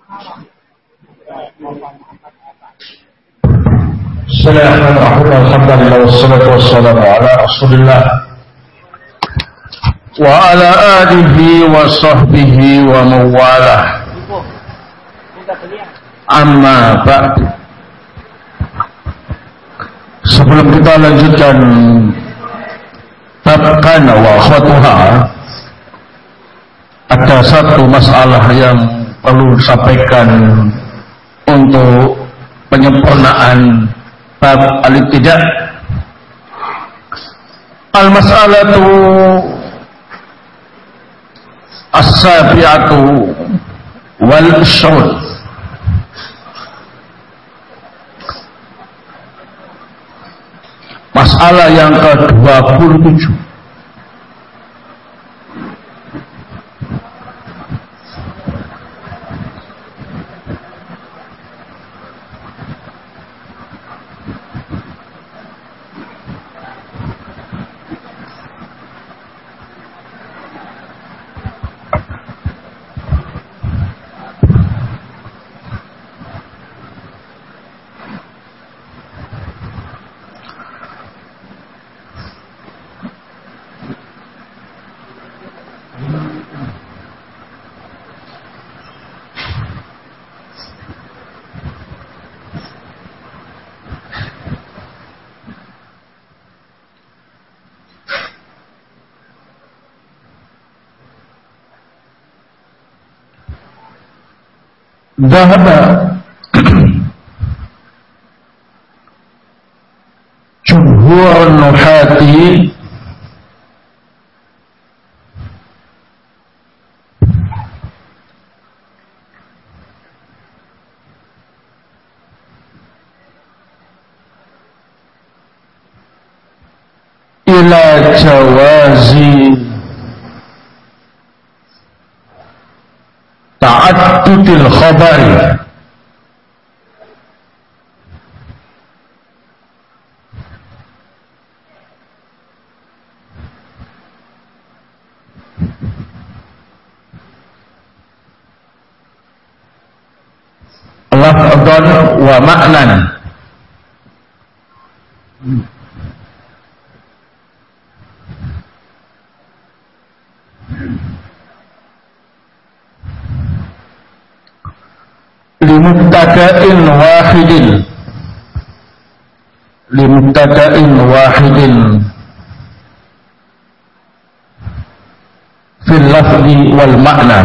Bismillahirrahmanirrahim. Alhamdulillah wassalatu wassalamu ala Rasulillah wa ala alihi wa sahbihi wa mawalah. Amma ba'd. Sebelum kita lanjutkan bab kana wa akhwatuha, ada satu masalah yang perlu disampaikan untuk penyempurnaan bab al-ibtida'. Al-mas'alatu as-sabi'atu wal ishrun. Masalah yang ke-27. ذهب جمهور النحاة إلى جواز ta'addudil khabari lafdhan wa ma'nan. limubtada'in wahidin fil lafzi wal ma'na.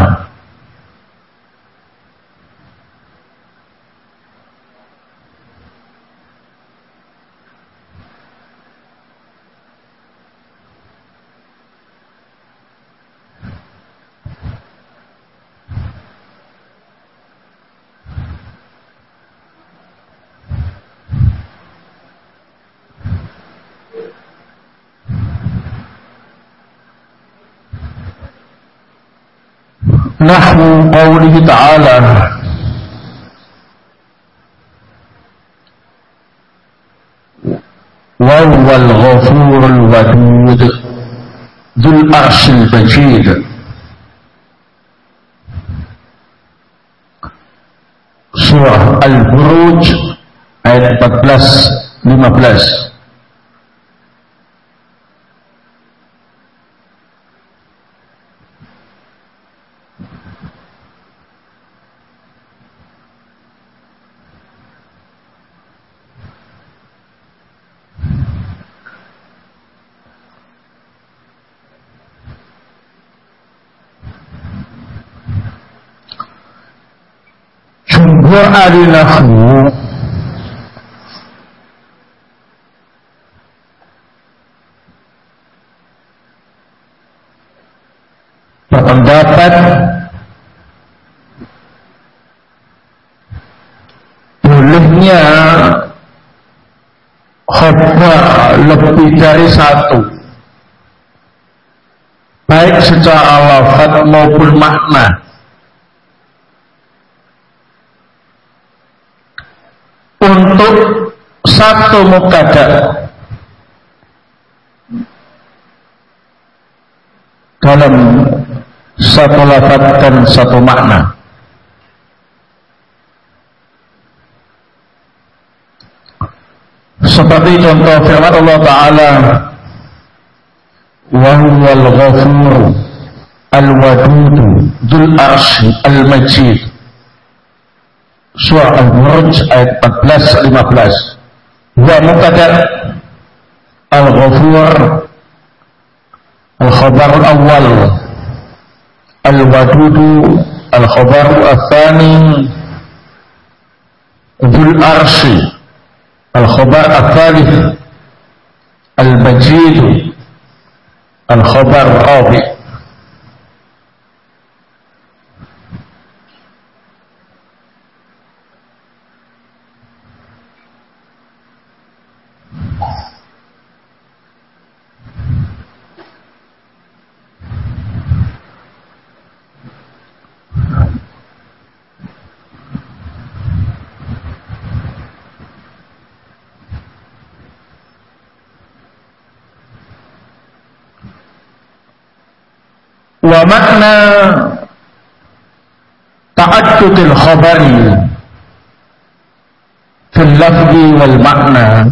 Nahwu qawlihi ta'ala wa huwal ghafurul wadud dzul arsyil majid. Surah Al-Buruj ayat 14-15. Jumhur ahli nahwu berpendapat bolehnya khabar lebih dari satu, baik secara lafaz maupun makna, untuk satu mubtada dalam satu lafaz dan satu makna. seperti contoh firman Allah Ta'ala, wa huwal ghafur al-wadud dzul arsy al-majid. Surah Al-Buruj ayat 14-15. Wa mubtada al-ghafur al-khabar al-awwal, al-wadud al-khabar al-thani, dzul arsy al-khabar al-thalith, al-majid al-khabar al-rabi'. Wa makna ta'addudil khabari fil lafzi wal makna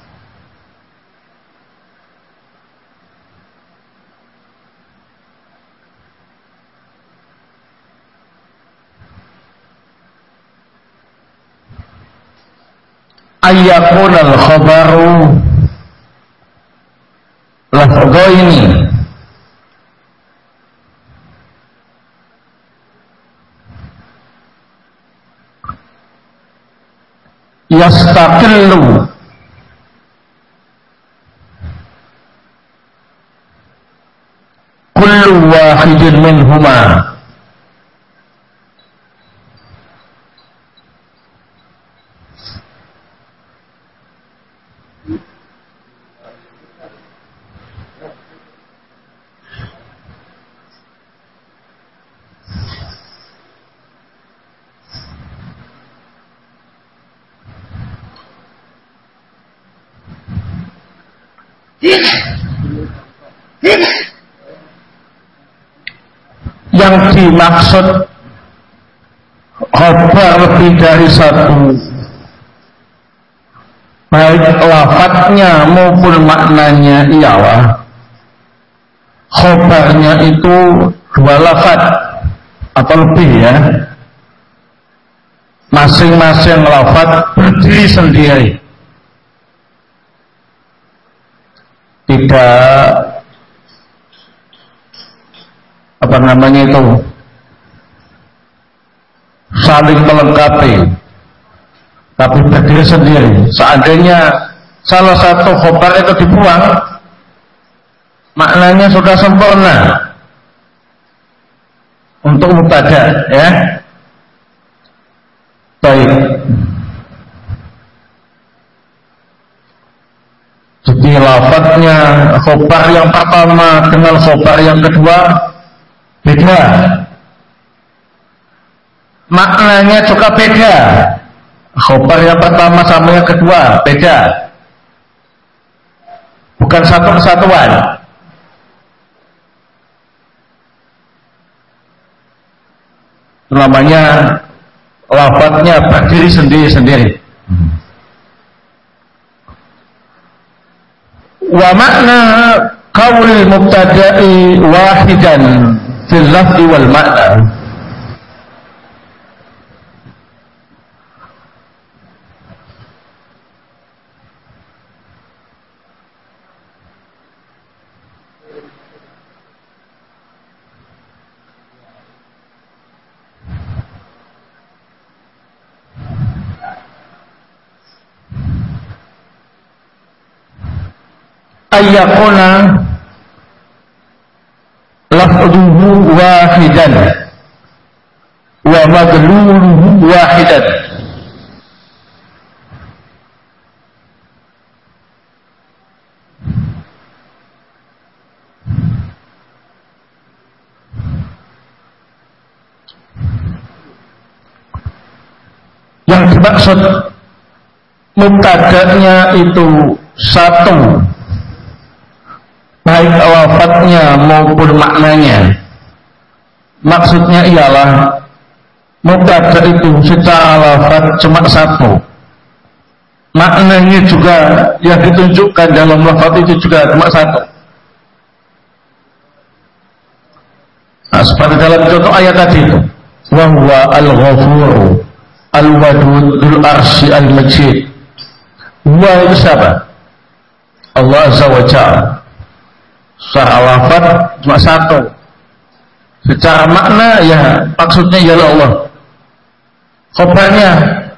ayyakuna al khabaru lafzaini yastaqillu kullu wahidin minhuma yang dimaksud khabar lebih dari satu, baik lafadznya maupun maknanya ialah khabarnya itu dua lafadz atau lebih ya, masing-masing lafadz berdiri sendiri, tidak saling melengkapi, tapi berdiri sendiri. Seandainya salah satu khabar itu dibuang, maknanya sudah sempurna untuk mubtada ya. Baik, jadi lafadznya khabar yang pertama dengan khabar yang kedua beda, maknanya juga beda. Khabar yang pertama sama yang kedua beda, bukan satu kesatuan. Namanya lafadznya berdiri sendiri-sendiri. Wa makna qaulil mubtada'i wahidan fil lafzi wal makna, ayyakuna lafzuhu wahidan wa madluluhu wahidan. Yang dimaksud mubtada'nya itu satu, baik lafadznya maupun maknanya. Maksudnya ialah mubtada itu secara lafadz cuma satu, maknanya juga yang ditunjukkan dalam lafaz itu juga cuma satu. Nah, seperti dalam contoh ayat tadi itu, wa huwa al-ghafur al-wadud dzul arsy al-majid. Wa itu siapa? Allah Azza wa Jalla. Secara lafaz cuma satu. Secara makna ya maksudnya ialah Allah. Khabarnya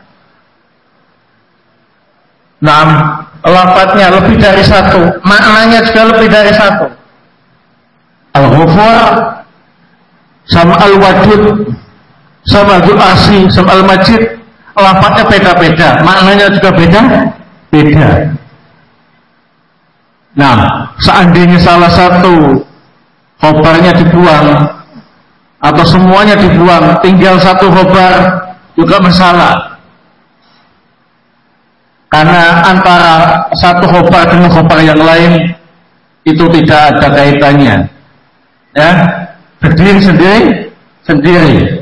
lafaznya lebih dari satu, maknanya juga lebih dari satu. Al-Ghafur sama Al-Wadud sama Dzul Arsy sama Al-Majid, lafaznya beda-beda, maknanya juga beda. Seandainya salah satu khabarnya dibuang atau semuanya dibuang, tinggal satu khabar juga masalah. Karena antara satu khabar dengan khabar yang lain itu tidak ada kaitannya. Ya, berdiri sendiri.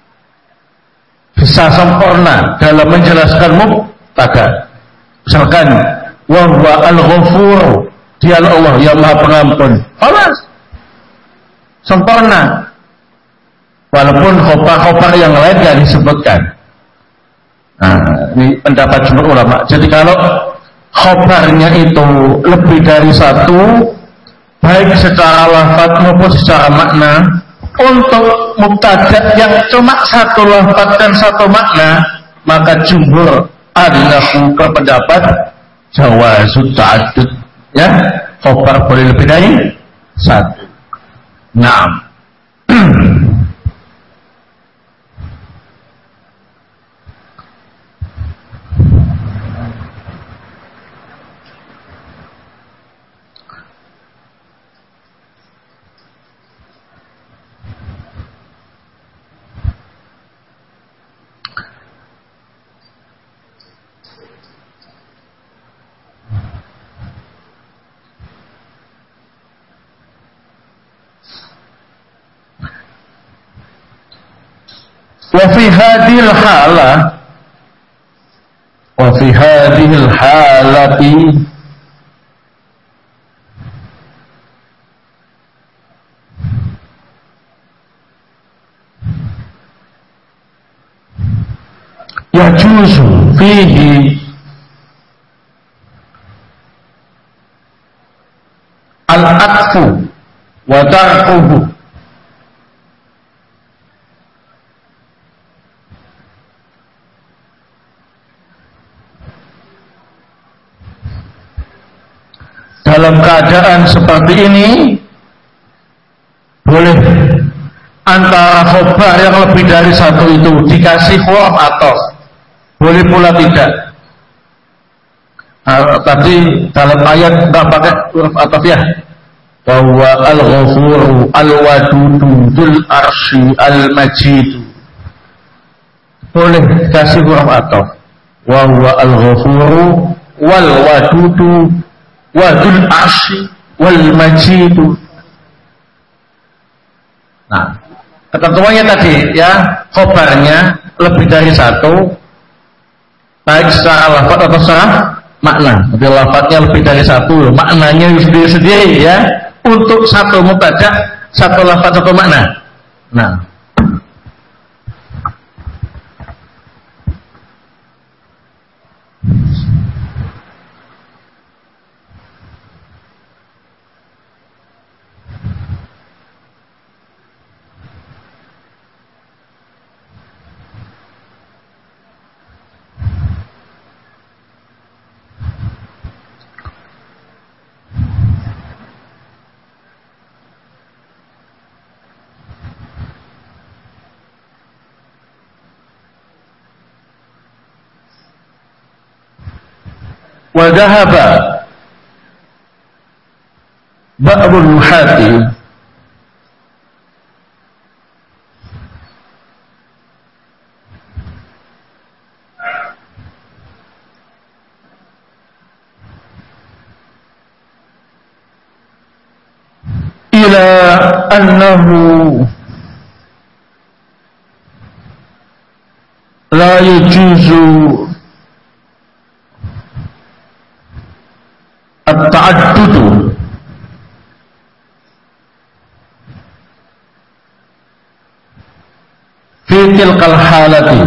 Bisa sempurna dalam menjelaskan mubtada. Misalkan wa huwa al-ghafur, dia Allah yang Maha Pengampun. Khalas. Sempurna. Walaupun khabar yang lain tidak disebutkan. Ini pendapat jumhur ulama. Jadi kalau khabarnya itu lebih dari satu, baik secara lafaz maupun secara makna, untuk mubtada yang cuma satu lafaz dan satu makna, maka jumhur adinahu berpendapat jawazut ta'addud, ya, khabar boleh lebih dari satu. Wa fi hadhil halati yajuzu fihi al-atfu wa tarkuhu. Dalam keadaan seperti ini boleh antara khabar yang lebih dari satu itu dikasih huruf ataf, boleh pula tidak. Tadi dalam ayat nggak pakai huruf ataf ya, bahwa al-ghafuru al-wadudu dzul arsy al-majid, boleh dikasih huruf ataf, wa huwa al-ghafuru wal wadudu wadul arsy wal majidu. Ketentuannya tadi ya, khobarnya lebih dari satu, baik secara lafaz atau secara makna. Jadi lafaznya lebih dari satu, maknanya sendiri-sendiri ya, untuk satu mubtada, satu lafaz, satu makna. Wa dhahaba ba'dul nuhati ila annahu la yajuzu tilkal halati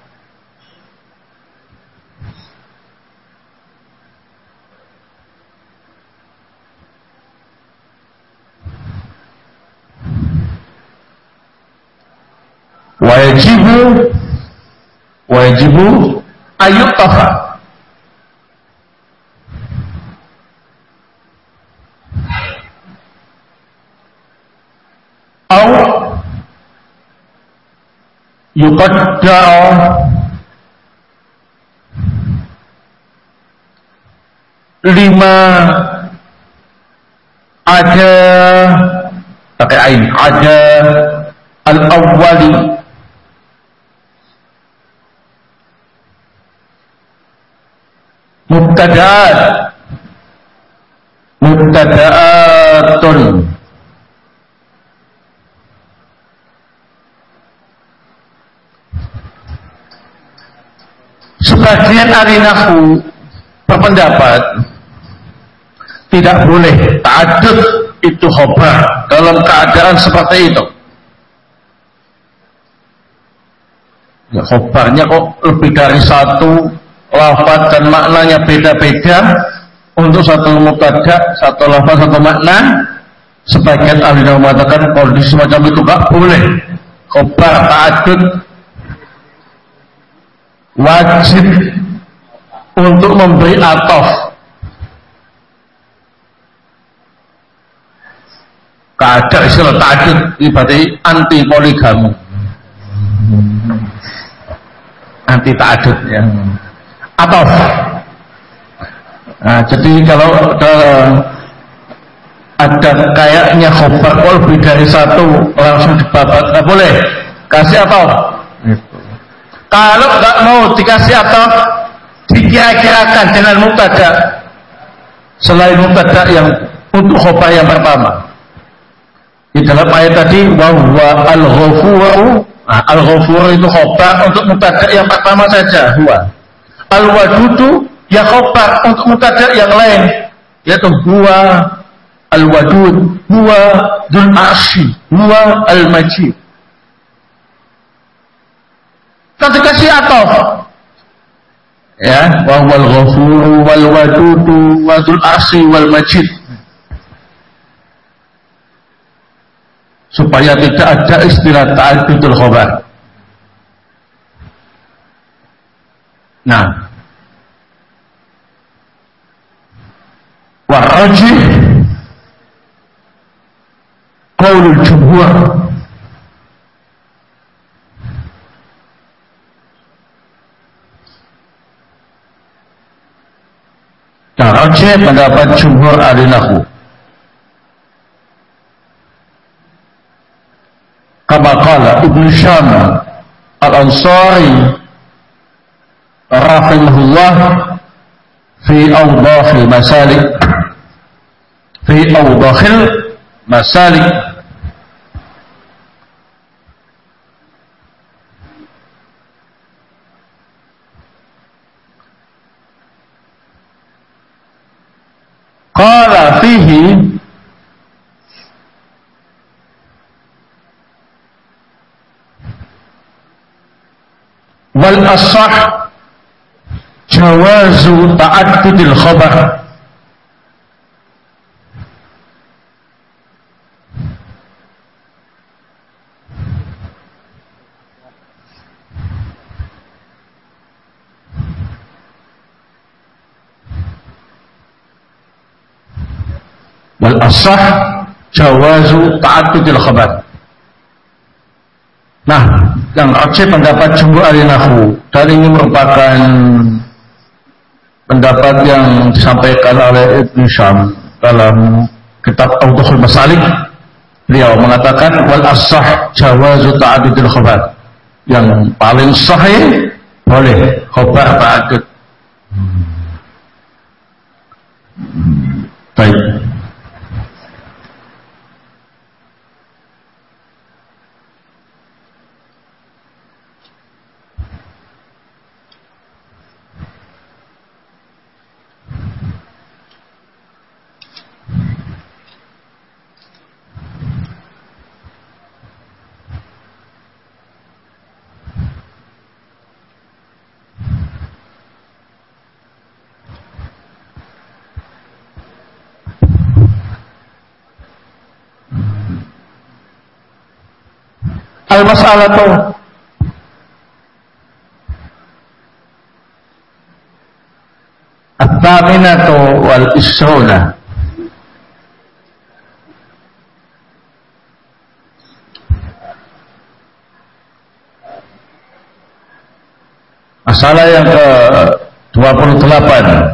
wajibu ayyuttafa au yuqaddar lima ada pakai ain ada al-awwali mubtada'atun sebagian ahli nahwu berpendapat tidak boleh ta'addud itu khobar dalam keadaan seperti itu. Ya, khobarnya kok lebih dari satu, lafaz dan maknanya beda-beda untuk satu mubtada, satu lafaz, satu makna. Sebagian ahli nahwu mengatakan kondisi semacam itu enggak boleh. Khobar ta'addud wajib untuk memberi ataf. Keadaan istilah ta'addud berarti anti poligami, anti ta'addud ya. Ataf. Nah, jadi kalau ada kayaknya khobar lebih dari satu langsung dibabat nggak boleh, kasih ataf. Kalau nggak mau dikasih ataf, dikira-kirakan dengan mubtada selain mubtada yang untuk khobar yang pertama. Di dalam ayat tadi wa huwa al-ghafuru, al-ghafuru itu khobar untuk mubtada yang pertama saja, huwa. Al-wadudu ya khobar untuk mubtada yang lain, yaitu huwa al-wadud, huwa dzul arsy, huwa al-majid. Kan dikasih ataf. Ya, wa huwal ghafuru wal wadudu wa dzul arsy wal majid. Supaya tidak ada istilah ta'addudul khobar. Nah, warrajih qaulul jumhur dan rajih pendapat jumhur ahli nahwu. Kama qala Ibnu Syam al-Ansari rahimahullah fi awdahil masalik qala fihi wal ashah jawazu ta'addudil khabar. Wal ashah jawazu ta'addudil khabar. Nah, yang rajih pendapat jumhur ahli nahwu, dan ini merupakan pendapat yang disampaikan oleh Ibnu Syam dalam kitab Awdahul Masalik. Beliau mengatakan wal ashah jawazu ta'addudil khabar. Yang paling sahih boleh khabar ta'addud. Baik. Al-mas'alatu at-thaminatu wal ishruna. Masalah yang ke-28.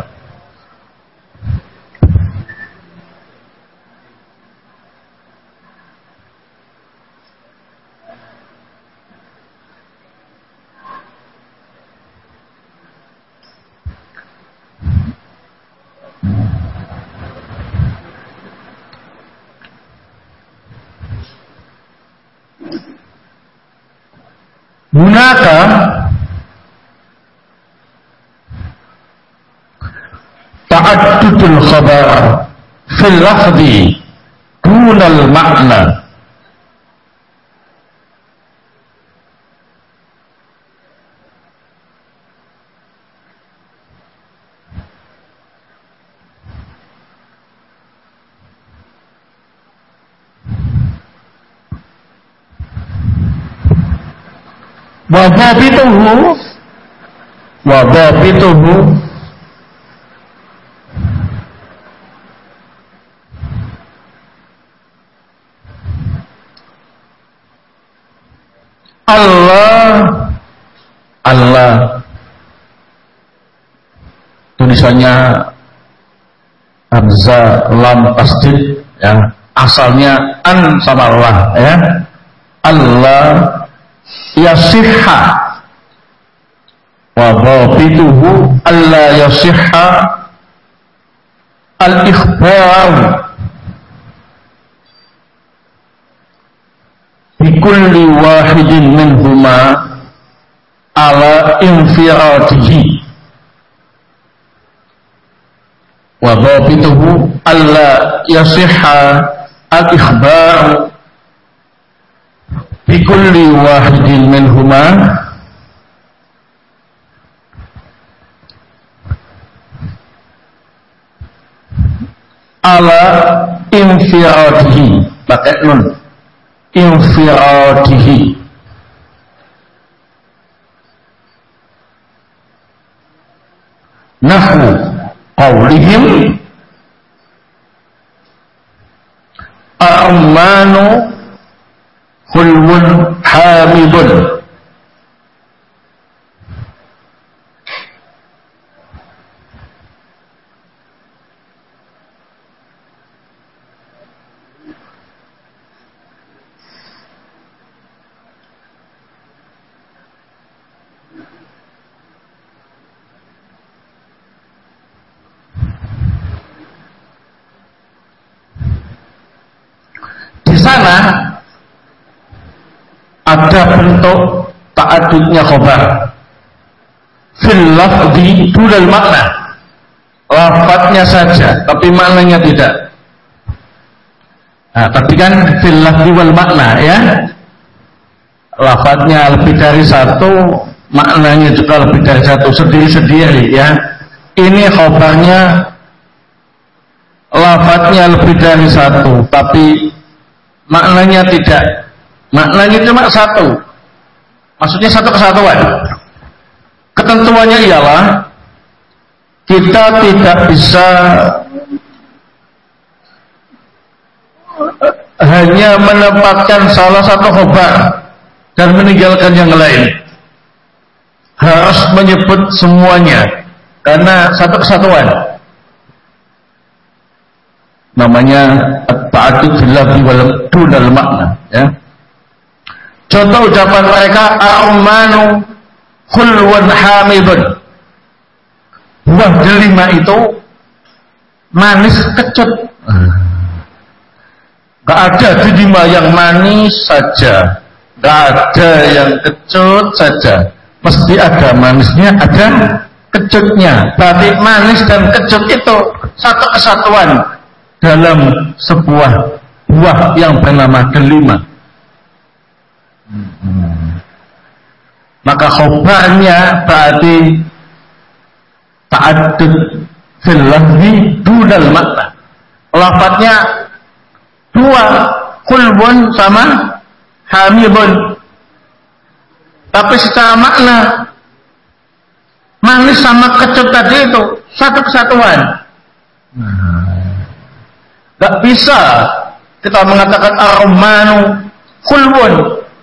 Hunaka ta'addudul khabar fil lafzi dunal makna. Wa dhabituhu Allah tulisannya hamzah lam tasdid ya, asalnya an sama Allah ya. Allah yasihha wa dhabituhu alla yasihha al-ikhbar bikulli wahidin minhuma ala infiradihi wa dhabituhu alla yasihha al-ikhbar bikulli wahidin minhuma ala infiradihi, pakai nun, infiradihi. Nahwu qawlihim ar-rahmanu khulwun hamidun. Di sana ada bentuk ta'adudnya khobar fil lafzi dunal makna, lafadznya saja tapi maknanya tidak. Nah, tadi kan fil lafzi wal makna ya, lafadznya lebih dari satu, maknanya juga lebih dari satu, sendiri-sendiri ya. Ini khobarnya lafadznya lebih dari satu tapi maknanya tidak, maknanya cuma satu, maksudnya satu kesatuan. Ketentuannya ialah kita tidak bisa hanya menempatkan salah satu khobar dan meninggalkan yang lain, harus menyebut semuanya karena satu kesatuan. Namanya at-ta'addud fil lafzi wal dunal makna ya. Contoh ucapan mereka ar-rahmanu khulwun hamidun, buah delima itu manis kecut. Gak ada delima yang manis saja, gak ada yang kecut saja, mesti ada manisnya, ada kecutnya. Berarti manis dan kecut itu satu kesatuan dalam sebuah buah yang bernama delima. Maka khobarnya berarti ta'addud fil lafzi dunal makna, lafadznya dua, khulbun sama hamidun, tapi secara makna manis sama kecut tadi itu satu kesatuan. Gak bisa kita mengatakan ar-rumanu khulwun,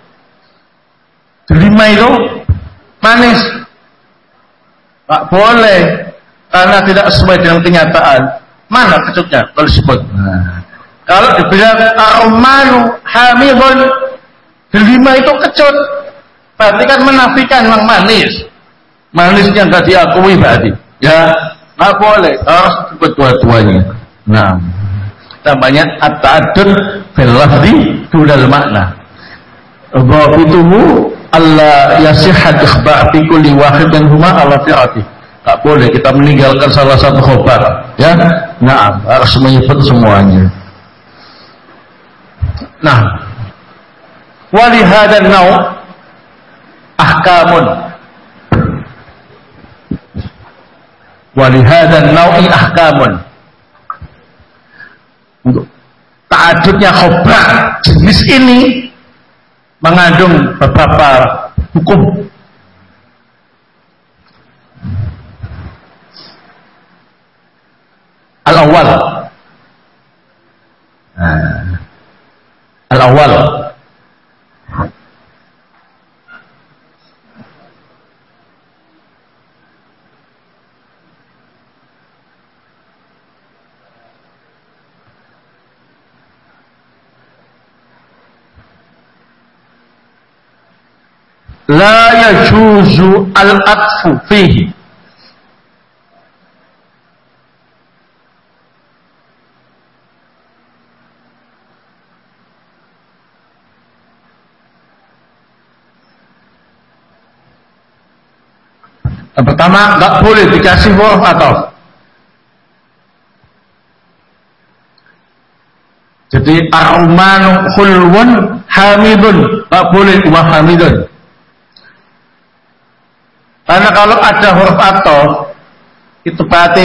delima itu manis. Gak boleh, karena tidak sesuai dengan kenyataan. Mana kecutnya kalau disebut? Kalau dibilang ar-rumanu hamidun, delima itu kecut, berarti kan menafikan yang manis. Manisnya gak diakui berarti. Ya, gak boleh, harus disebut dua-duanya. Nah, namanya at-ta'addud fil lafzi dunal makna. Dhabituhu alla yasihhat ikhbar fi kulli wahidin huma ala fi'ati. Tak boleh kita meninggalkan salah satu khabar, ya. Nah, harus menyebut semuanya. Nah, wa li hadzal naw' ahkamun. Wa li hadzal naw'i ahkamun. Untuk ta'adudnya khobar jenis ini mengandung beberapa hukum. Al-awwal, al-awwal la yajuzu al-atfu fihi. Yang pertama, nggak boleh dikasih huruf ataf. Jadi ar-rumanu khulwun hamidun, nggak boleh wa hamidun. Karena kalau ada huruf ataf itu berarti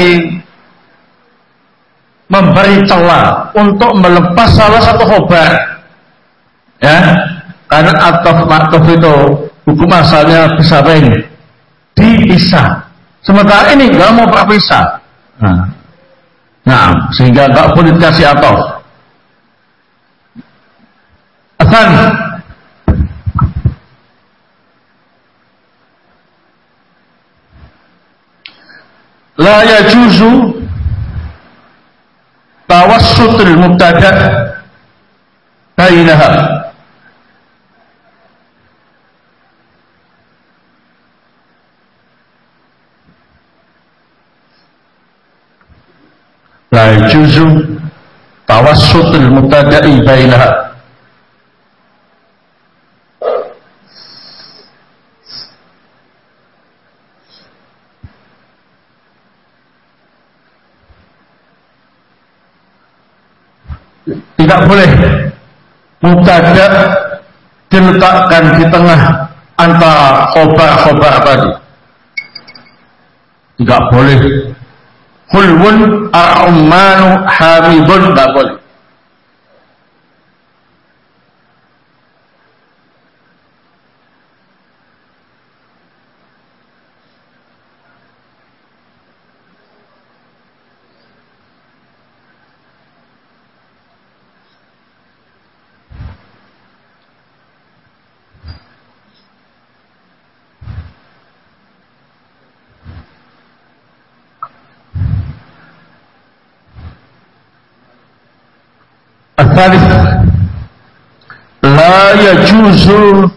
memberi celah untuk melepas salah satu khobar, ya. Karena ataf ma'tuf itu hukum asalnya bisa dipisah. Sementara ini nggak mau berpisah. Nah, sehingga nggak boleh dikasih ataf. Asan, la yajuzu tawassutul mubtada bainaha. La yajuzu tawassutul mubtada'i bainaha. Tidak boleh mubtada diletakkan di tengah antara khobar-khobar tadi. Tidak boleh. Khulwun ar-rumanu hamidun, tidak boleh. Al-thalith, la yajuzu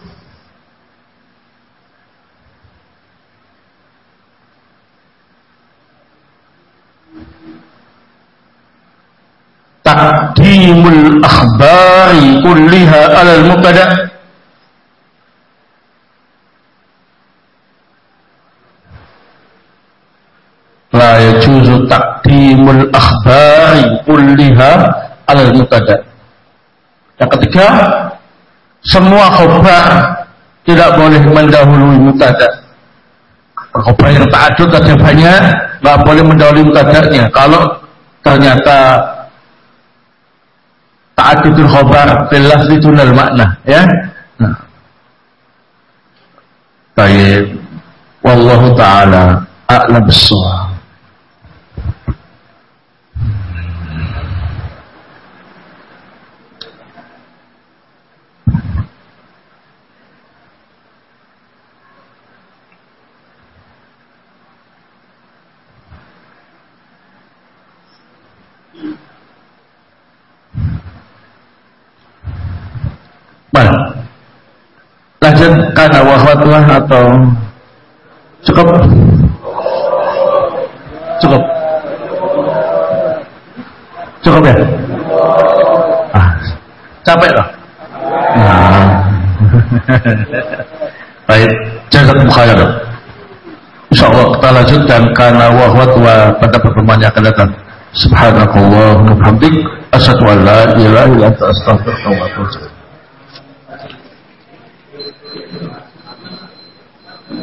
taqdimul akhbari kulliha alal mubtada. La yajuzu taqdimul akhbari kulliha alal mubtada. Yang ketiga, semua khobar tidak boleh mendahului mubtada. Khobar yang ta'adud ada banyak, nggak boleh mendahului mubtadanya. Kalau ternyata ta'adudul khobar fil lafzi dunal makna, ya. Nah, Baik. Wallahu taala a'lam bissawab. Baik. Lanjut kana wahwatlah atau cukup? Cukup. Cukup ya? Capek loh. Baik, jazakumullah khairan. Insyaallah kita lanjutkan kana wahwatlah pada pertemuan yang akan datang. Subhanakallahumma wa bihamdik asyhadu an la ilaha illa anta astaghfiruka wa atubu ilaik.